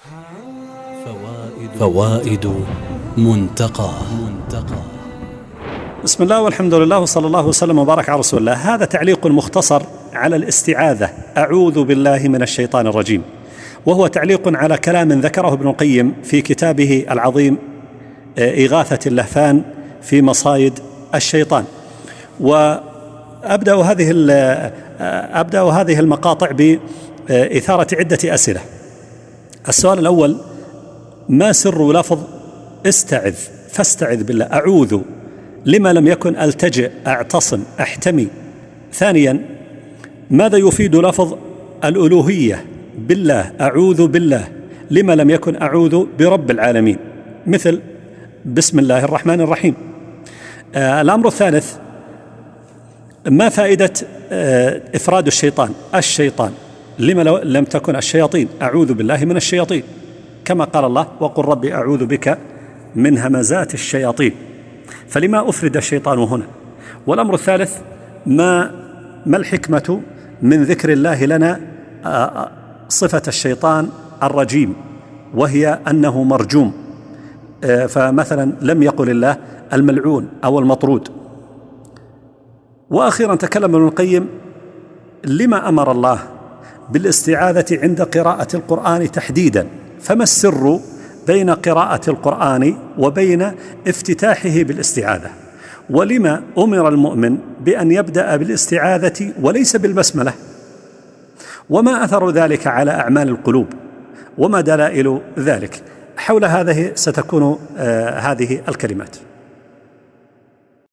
فوائد منتقى. بسم الله والحمد لله وصلى الله وسلم وبارك على رسول الله. هذا تعليق مختصر على الاستعاذة، أعوذ بالله من الشيطان الرجيم، وهو تعليق على كلام ذكره ابن القيم في كتابه العظيم إغاثة اللهفان في مصايد الشيطان. وأبدأ هذه المقاطع بإثارة عدة أسئلة. السؤال الأول: ما سر لفظ استعذ؟ فاستعذ بالله، أعوذ، لما لم يكن ألتجئ، أعتصم، أحتمي؟ ثانيا: ماذا يفيد لفظ الألوهية بالله، أعوذ بالله، لما لم يكن أعوذ برب العالمين، مثل بسم الله الرحمن الرحيم؟ الأمر الثالث: ما فائدة إفراد الشيطان، لما لم تكن الشياطين، أعوذ بالله من الشياطين، كما قال الله: وقل ربي أعوذ بك من همزات الشياطين، فلما أفرد الشيطان هنا؟ والأمر الثالث: ما الحكمة من ذكر الله لنا صفة الشيطان الرجيم، وهي أنه مرجوم، فمثلا لم يقل الله الملعون أو المطرود؟ وأخيرا تكلم ابن القيم: لما أمر الله بالاستعاذة عند قراءة القرآن تحديدا؟ فما السر بين قراءة القرآن وبين افتتاحه بالاستعاذة؟ ولما أمر المؤمن بأن يبدأ بالاستعاذة وليس بالبسملة؟ وما أثر ذلك على أعمال القلوب؟ وما دلائل ذلك؟ حول هذه ستكون هذه الكلمات.